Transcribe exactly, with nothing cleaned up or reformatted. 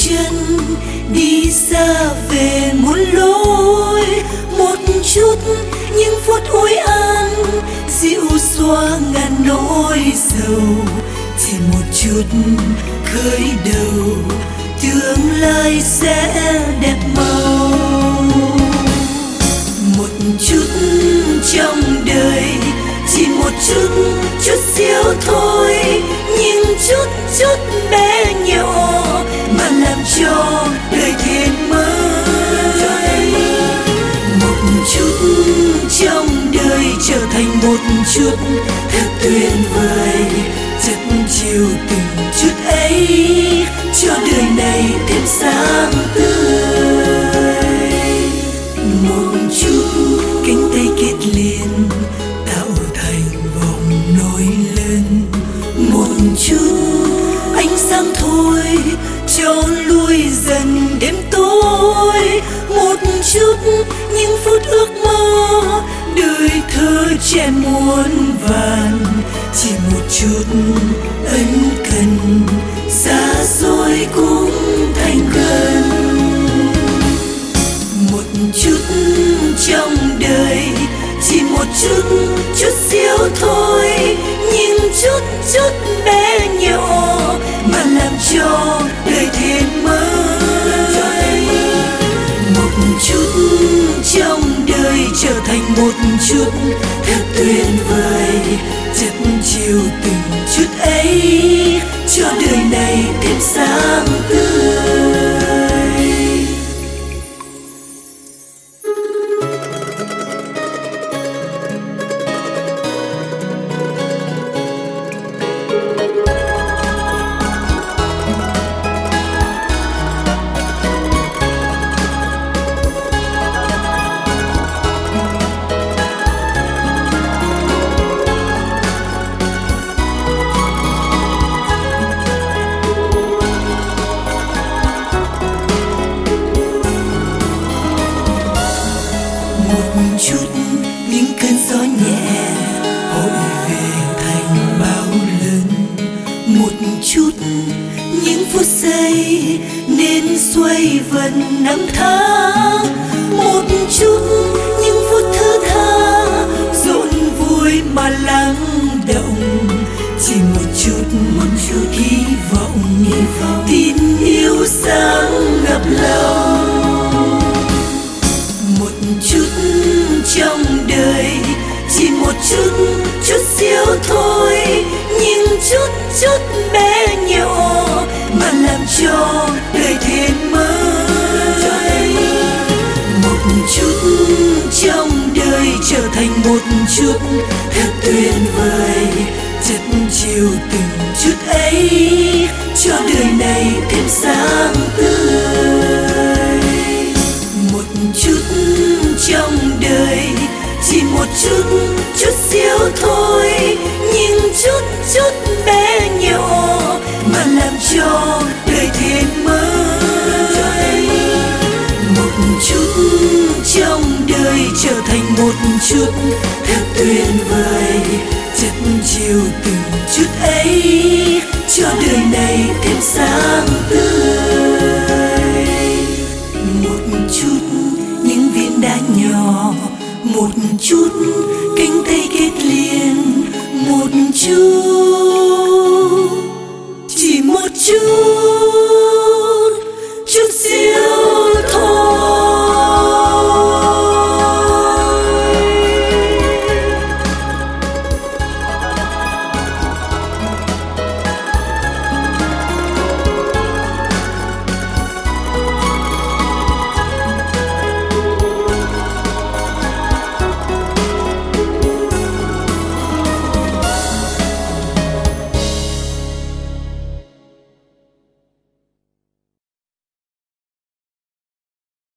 chân đi xa về muôn lối, một chút những phút ôi an dịu xóa ngàn nỗi sầu, chỉ một chút khởi đầu tương lai sẽ đẹp màu. Một chút trong đời, chỉ một chút chút xíu thôi, nhưng chút chút bé nhỏ mà làm cho đời thêm mới. Một chút trong đời trở thành một chút thật tuyệt vời, chất chiều từng chút ấy cho đời này thêm sáng tươi. Một chút cánh tay kết liền tạo thành vòng nổi lên, một chút ánh sáng thôi cho lui dần đêm tối, một chút những phút ước mơ đời thơ trẻ muôn vàn, chỉ một chút ân cần xa xôi cũng thành gần. Một chút trong đời, chỉ một chút chút xíu thôi, nhưng chút chút bé nhỏ mà làm cho đời thêm mới. Một chút trong đời trở thành một chút thật tuyệt vời, chất chiều từng chút ấy cho đời này thêm sáng tươi. Một chút những cơn gió nhẹ hội về thành bão lớn, một chút những phút giây nên xoay vần năm tháng, một chút những phút thứ tha rộn vui mà lắng động, chỉ một chút một chút hy vọng, hy vọng tin yêu sáng ngập lòng. Một chút trong đời, chỉ một chút chút xíu thôi, nhưng chút chút bé nhỏ mà làm cho đời thêm mới. Một chút trong đời trở thành một chút thật tuyệt vời, chất chiều từng chút ấy cho đời này thêm sáng tươi. Một chút trong đời, chỉ một chút chút xíu thôi, nhưng chút chút bé nhỏ mà làm cho đời thêm mới. Một chút trong đời trở thành một chút thật tuyệt vời, chất chiều từng chút ấy cho đời này thêm sáng tươi. Một chút những viên đá nhỏ, một chút